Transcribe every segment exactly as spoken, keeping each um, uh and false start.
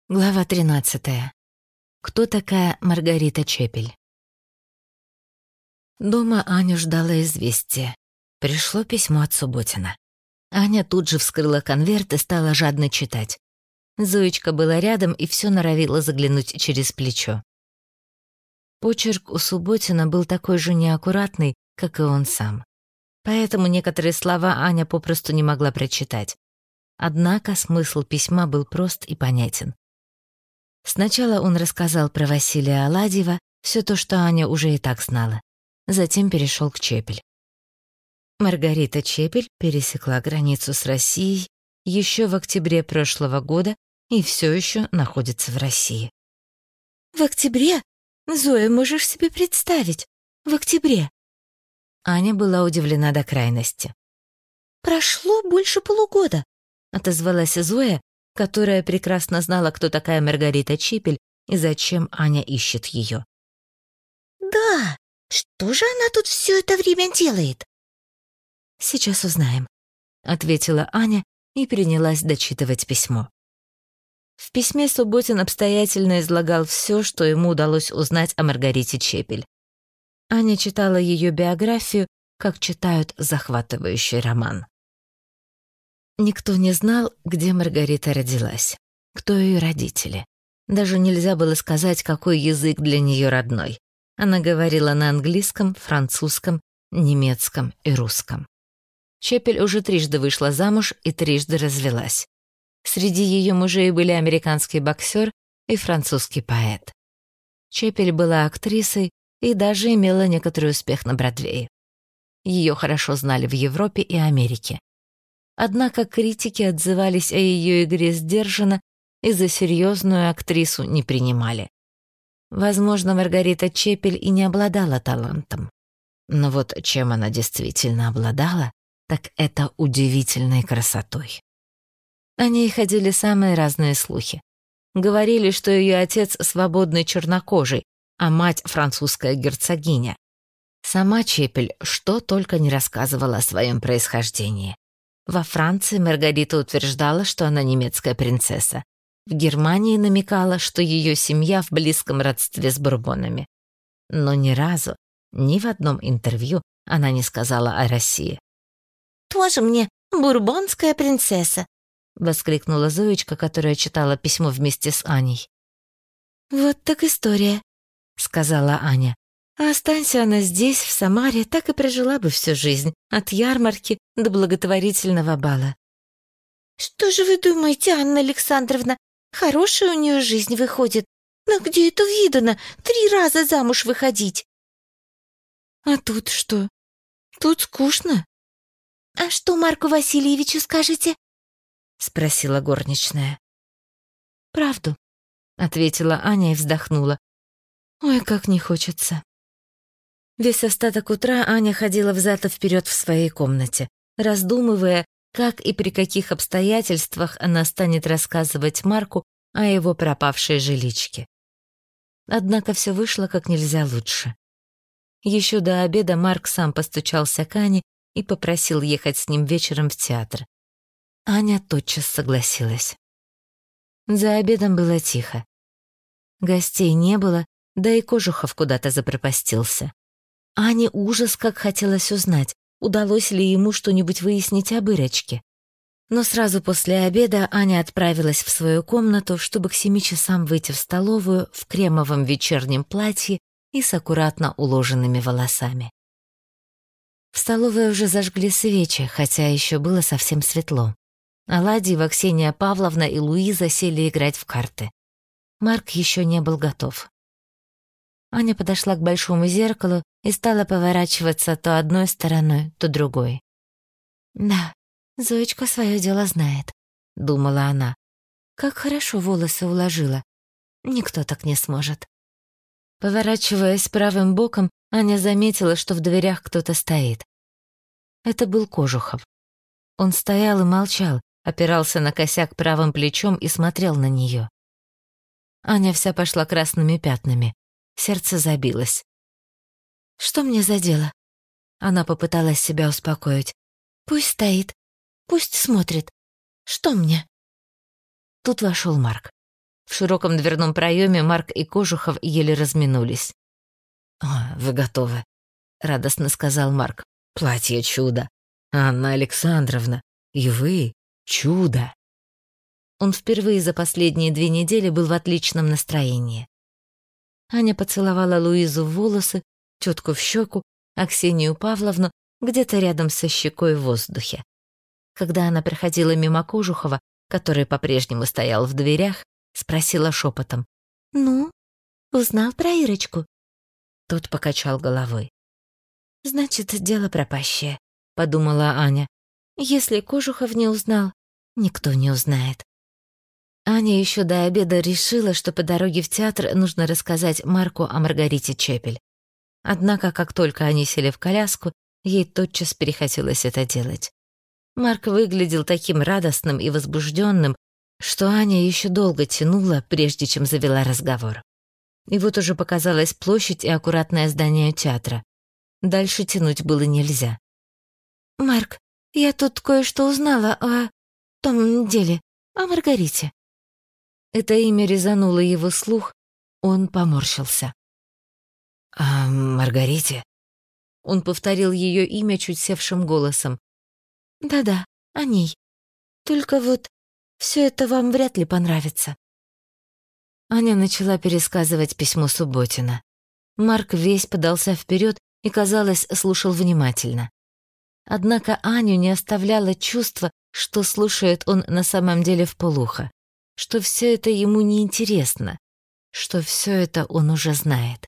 Глава тринадцатая. Кто такая Маргарита Чепель? Дома Аню ждала известие. Пришло письмо от Субботина. Аня тут же вскрыла конверт и стала жадно читать. Зоечка была рядом и все норовила заглянуть через плечо. Почерк у Субботина был такой же неаккуратный, как и он сам. Поэтому некоторые слова Аня попросту не могла прочитать. Однако смысл письма был прост и понятен. Сначала он рассказал про Василия Аладьева, все то, что Аня уже и так знала. Затем перешел к Чепель. Маргарита Чепель пересекла границу с Россией еще в октябре прошлого года и все еще находится в России. В октябре? Зоя, можешь себе представить? В октябре. Аня была удивлена до крайности. Прошло больше полугода, отозвалась Зоя, которая прекрасно знала, кто такая Маргарита Чепель и зачем Аня ищет ее. Да, что же она тут все это время делает? Сейчас узнаем, ответила Аня и принялась дочитывать письмо. В письме Субботин обстоятельно излагал все, что ему удалось узнать о Маргарите Чепель. Аня читала ее биографию, как читают захватывающий роман. Никто не знал, где Маргарита родилась, кто ее родители. Даже нельзя было сказать, какой язык для нее родной. Она говорила на английском, французском, немецком и русском. Чепель уже трижды вышла замуж и трижды развелась. Среди ее мужей были американский боксер и французский поэт. Чепель была актрисой и даже имела некоторый успех на Бродвее. Ее хорошо знали в Европе и Америке. Однако критики отзывались о ее игре сдержанно и за серьезную актрису не принимали. Возможно, Маргарита Чепель и не обладала талантом. Но вот чем она действительно обладала, так это удивительной красотой. О ней ходили самые разные слухи. Говорили, что ее отец свободный чернокожий, а мать французская герцогиня. Сама Чепель что только не рассказывала о своем происхождении. Во Франции Маргарита утверждала, что она немецкая принцесса. В Германии намекала, что ее семья в близком родстве с Бурбонами. Но ни разу, ни в одном интервью она не сказала о России. «Тоже мне бурбонская принцесса!» — воскликнула Зоечка, которая читала письмо вместе с Аней. «Вот так история», — сказала Аня. «А останься она здесь, в Самаре, так и прожила бы всю жизнь, от ярмарки до благотворительного бала». «Что же вы думаете, Анна Александровна? Хорошая у нее жизнь выходит. Но где это видано? Три раза замуж выходить?» «А тут что? Тут скучно». «А что Марку Васильевичу скажете?» — спросила горничная. «Правду», — ответила Аня и вздохнула. «Ой, как не хочется». Весь остаток утра Аня ходила взад и вперед в своей комнате, раздумывая, как и при каких обстоятельствах она станет рассказывать Марку о его пропавшей жиличке. Однако все вышло как нельзя лучше. Еще до обеда Марк сам постучался к Ане и попросил ехать с ним вечером в театр. Аня тотчас согласилась. За обедом было тихо. Гостей не было, да и Кожухов куда-то запропастился. Ане ужас как хотелось узнать, удалось ли ему что-нибудь выяснить об Ирочке. Но сразу после обеда Аня отправилась в свою комнату, чтобы к семи часам выйти в столовую в кремовом вечернем платье и с аккуратно уложенными волосами. В столовой уже зажгли свечи, хотя еще было совсем светло. Аладьева, Ксения Павловна и Луиза сели играть в карты. Марк еще не был готов. Аня подошла к большому зеркалу и стала поворачиваться то одной стороной, то другой. «Да, Зоечка свое дело знает», — думала она. «Как хорошо волосы уложила. Никто так не сможет». Поворачиваясь правым боком, Аня заметила, что в дверях кто-то стоит. Это был Кожухов. Он стоял и молчал, опирался на косяк правым плечом и смотрел на нее. Аня вся пошла красными пятнами. Сердце забилось. «Что мне за дело?» Она попыталась себя успокоить. «Пусть стоит, пусть смотрит. Что мне?» Тут вошел Марк. В широком дверном проеме Марк и Кожухов еле разминулись. «О, вы готовы», — радостно сказал Марк. «Платье чудо. Анна Александровна, и вы чудо». Он впервые за последние две недели был в отличном настроении. Аня поцеловала Луизу в волосы, тетку в щеку, а Ксению Павловну где-то рядом со щекой в воздухе. Когда она проходила мимо Кожухова, который по-прежнему стоял в дверях, спросила шепотом: «Ну, узнал про Ирочку?» Тот покачал головой. «Значит, дело пропащее», — подумала Аня. «Если Кожухов не узнал, никто не узнает». Аня еще до обеда решила, что по дороге в театр нужно рассказать Марку о Маргарите Чепель. Однако, как только они сели в коляску, ей тотчас перехотелось это делать. Марк выглядел таким радостным и возбужденным, что Аня еще долго тянула, прежде чем завела разговор. И вот уже показалась площадь и аккуратное здание театра. Дальше тянуть было нельзя. «Марк, я тут кое-что узнала о том деле, о Маргарите». Это имя резануло его слух, он поморщился. «О Маргарите?» Он повторил ее имя чуть севшим голосом. «Да-да, о ней. Только вот все это вам вряд ли понравится». Аня начала пересказывать письмо Субботина. Марк весь подался вперед и, казалось, слушал внимательно. Однако Аню не оставляло чувство, что слушает он на самом деле вполуха, что все это ему неинтересно, что все это он уже знает.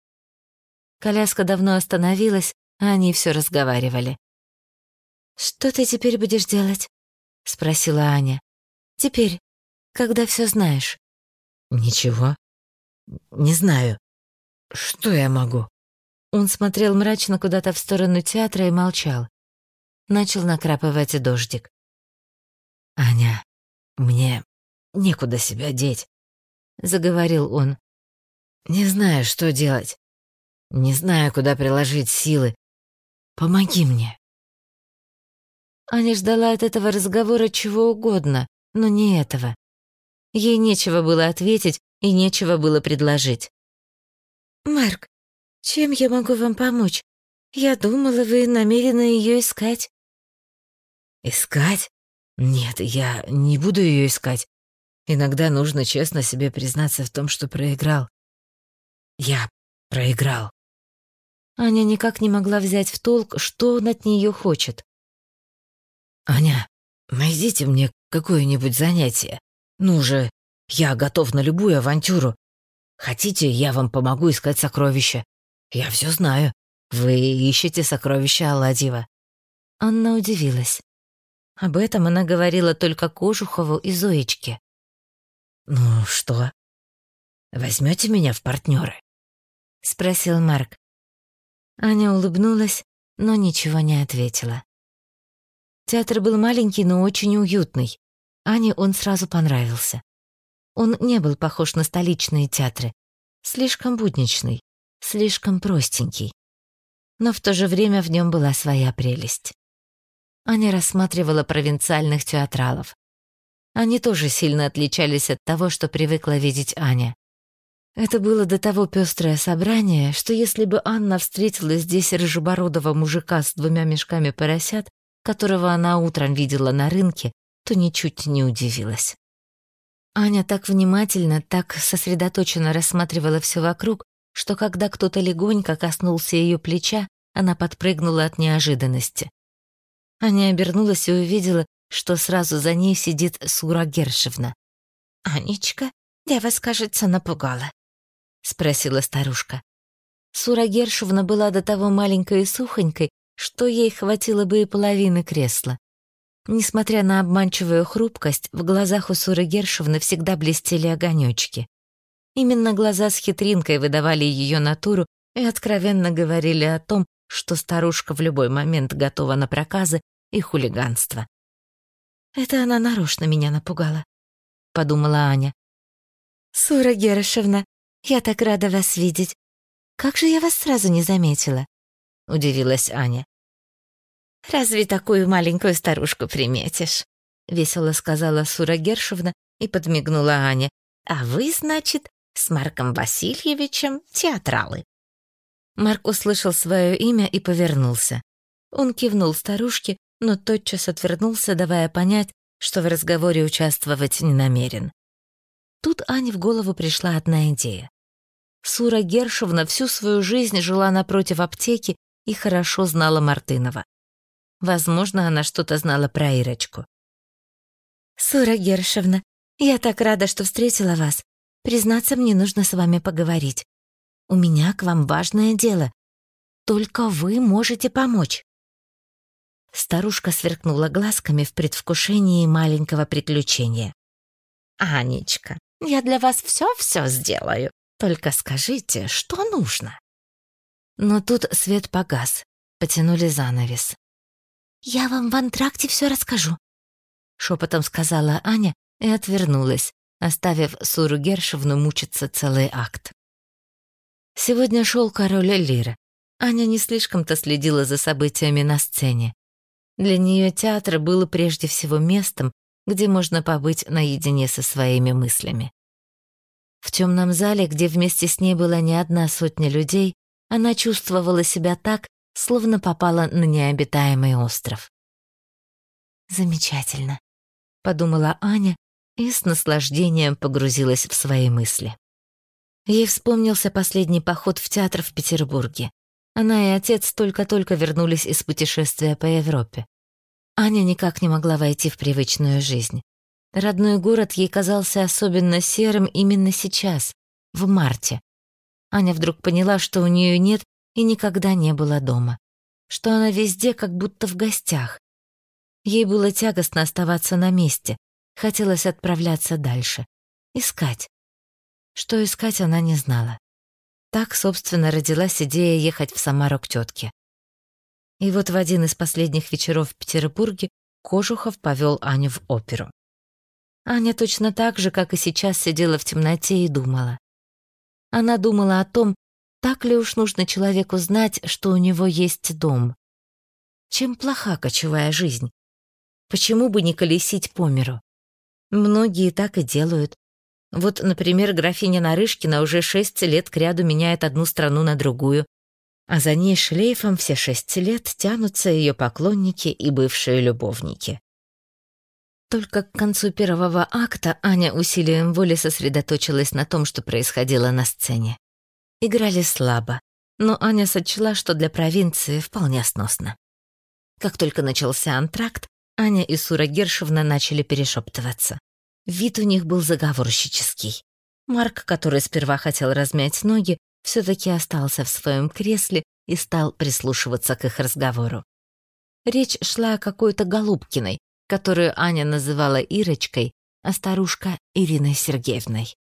Коляска давно остановилась, а они все разговаривали. «Что ты теперь будешь делать?» — спросила Аня. «Теперь, когда все знаешь». «Ничего. Не знаю. Что я могу?» Он смотрел мрачно куда-то в сторону театра и молчал. Начал накрапывать дождик. «Аня, мне некуда себя деть», — заговорил он. «Не знаю, что делать. Не знаю, куда приложить силы. Помоги мне». Аня ждала от этого разговора чего угодно, но не этого. Ей нечего было ответить и нечего было предложить. «Марк, чем я могу вам помочь? Я думала, вы намерены ее искать». «Искать? Нет, я не буду ее искать. Иногда нужно честно себе признаться в том, что проиграл. Я проиграл». Аня никак не могла взять в толк, что он от нее хочет. «Аня, найдите мне какое-нибудь занятие. Ну же, я готов на любую авантюру. Хотите, я вам помогу искать сокровища? Я все знаю. Вы ищете сокровища Аладьева». Анна удивилась. Об этом она говорила только Кожухову и Зоечке. «Ну что, возьмете меня в партнеры?» — спросил Марк. Аня улыбнулась, но ничего не ответила. Театр был маленький, но очень уютный. Ане он сразу понравился. Он не был похож на столичные театры. Слишком будничный, слишком простенький. Но в то же время в нем была своя прелесть. Аня рассматривала провинциальных театралов. Они тоже сильно отличались от того, что привыкла видеть Аня. Это было до того пестрое собрание, что если бы Анна встретила здесь рыжебородого мужика с двумя мешками поросят, которого она утром видела на рынке, то ничуть не удивилась. Аня так внимательно, так сосредоточенно рассматривала все вокруг, что когда кто-то легонько коснулся ее плеча, она подпрыгнула от неожиданности. Аня обернулась и увидела, что сразу за ней сидит Сура Гершевна. «Анечка, я вас, кажется, напугала», — спросила старушка. Сура Гершевна была до того маленькой и сухонькой, что ей хватило бы и половины кресла. Несмотря на обманчивую хрупкость, в глазах у Суры Гершевны всегда блестели огонёчки. Именно глаза с хитринкой выдавали ее натуру и откровенно говорили о том, что старушка в любой момент готова на проказы и хулиганство. «Это она нарочно меня напугала», — подумала Аня. «Сура Гершевна, я так рада вас видеть. Как же я вас сразу не заметила?» — удивилась Аня. «Разве такую маленькую старушку приметишь?» — весело сказала Сура Гершевна и подмигнула Ане. А вы, значит, с Марком Васильевичем театралы». Марк услышал свое имя и повернулся. Он кивнул старушке, но тотчас отвернулся, давая понять, что в разговоре участвовать не намерен. Тут Ане в голову пришла одна идея. Сура Гершевна всю свою жизнь жила напротив аптеки и хорошо знала Мартынова. Возможно, она что-то знала про Ирочку. «Сура Гершевна, я так рада, что встретила вас. Признаться, мне нужно с вами поговорить. У меня к вам важное дело. Только вы можете помочь». Старушка сверкнула глазками в предвкушении маленького приключения. «Анечка, я для вас все-все сделаю. Только скажите, что нужно?» Но тут свет погас, потянули занавес. «Я вам в антракте все расскажу», — шепотом сказала Аня и отвернулась, оставив Суру Гершевну мучиться целый акт. Сегодня шел король Лира. Аня не слишком-то следила за событиями на сцене. Для нее театр был прежде всего местом, где можно побыть наедине со своими мыслями. В темном зале, где вместе с ней была не одна сотня людей, она чувствовала себя так, словно попала на необитаемый остров. «Замечательно», — подумала Аня и с наслаждением погрузилась в свои мысли. Ей вспомнился последний поход в театр в Петербурге. Она и отец только-только вернулись из путешествия по Европе. Аня никак не могла войти в привычную жизнь. Родной город ей казался особенно серым именно сейчас, в марте. Аня вдруг поняла, что у нее нет и никогда не было дома, что она везде как будто в гостях. Ей было тягостно оставаться на месте, хотелось отправляться дальше, искать. Что искать, она не знала. Так, собственно, родилась идея ехать в Самару к тетке. И вот в один из последних вечеров в Петербурге Кожухов повел Аню в оперу. Аня точно так же, как и сейчас, сидела в темноте и думала. Она думала о том, так ли уж нужно человеку знать, что у него есть дом. Чем плоха кочевая жизнь? Почему бы не колесить по миру? Многие так и делают. Вот, например, графиня Нарышкина уже шесть лет кряду меняет одну страну на другую, а за ней шлейфом все шесть лет тянутся ее поклонники и бывшие любовники. Только к концу первого акта Аня усилием воли сосредоточилась на том, что происходило на сцене. Играли слабо, но Аня сочла, что для провинции вполне сносно. Как только начался антракт, Аня и Сура Гершевна начали перешептываться. Вид у них был заговорщический. Марк, который сперва хотел размять ноги, все-таки остался в своем кресле и стал прислушиваться к их разговору. Речь шла о какой-то Голубкиной, которую Аня называла Ирочкой, а старушка — Ириной Сергеевной.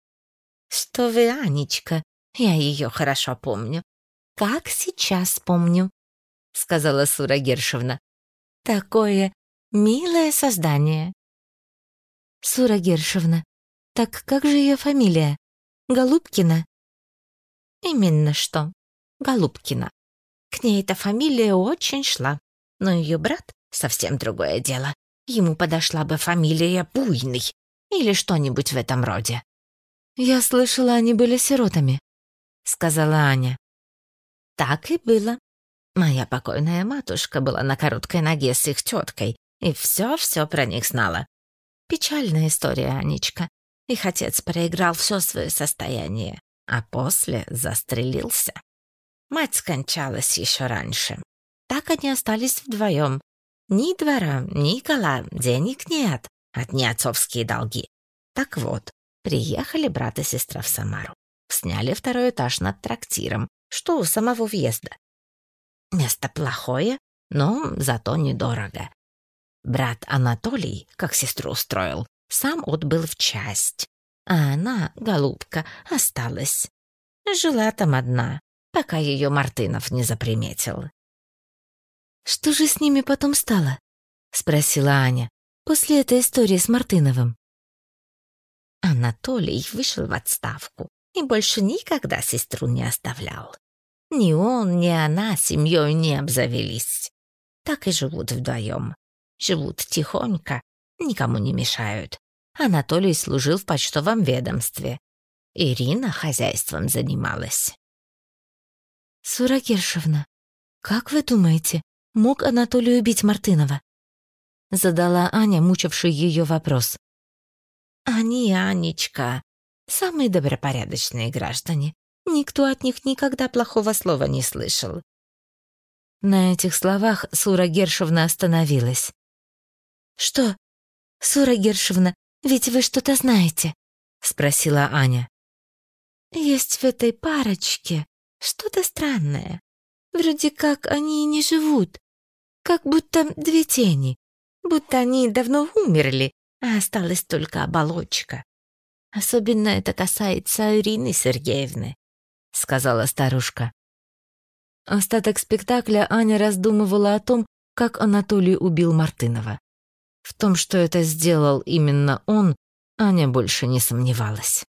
«Что вы, Анечка, я ее хорошо помню. Как сейчас помню», — сказала Сура Гершевна. «Такое милое создание». «Сура Гершевна, так как же ее фамилия? Голубкина?» «Именно что, Голубкина. К ней эта фамилия очень шла, но ее брат — совсем другое дело. Ему подошла бы фамилия Буйный или что-нибудь в этом роде». «Я слышала, они были сиротами», — сказала Аня. «Так и было. Моя покойная матушка была на короткой ноге с их теткой и все-все про них знала. Печальная история, Анечка. Их отец проиграл все свое состояние, а после застрелился. Мать скончалась еще раньше. Так они остались вдвоем. Ни двора, ни кола, денег нет, одни отцовские долги. Так вот, приехали брат и сестра в Самару. Сняли второй этаж над трактиром, что у самого въезда. Место плохое, но зато недорого. Брат Анатолий, как сестру устроил, сам отбыл в часть, а она, голубка, осталась. Жила там одна, пока ее Мартынов не заприметил. «Что же с ними потом стало?» — спросила Аня, после этой истории с Мартыновым. Анатолий вышел в отставку и больше никогда сестру не оставлял. Ни он, ни она семьей не обзавелись. Так и живут вдвоем. Живут тихонько, никому не мешают. Анатолий служил в почтовом ведомстве. Ирина хозяйством занималась. Сура Гершевна, как вы думаете, мог Анатолий убить Мартынова? Задала Аня, мучивший ее вопрос. Они, Анечка, самые добропорядочные граждане. Никто от них никогда плохого слова не слышал. На этих словах Сура Гершевна остановилась. «Что? Сура Гершевна, ведь вы что-то знаете?» — спросила Аня. «Есть в этой парочке что-то странное. Вроде как они и не живут. Как будто две тени. Будто они давно умерли, а осталась только оболочка. Особенно это касается Ирины Сергеевны», — сказала старушка. Остаток спектакля Аня раздумывала о том, как Анатолий убил Мартынова. В том, что это сделал именно он, Аня больше не сомневалась.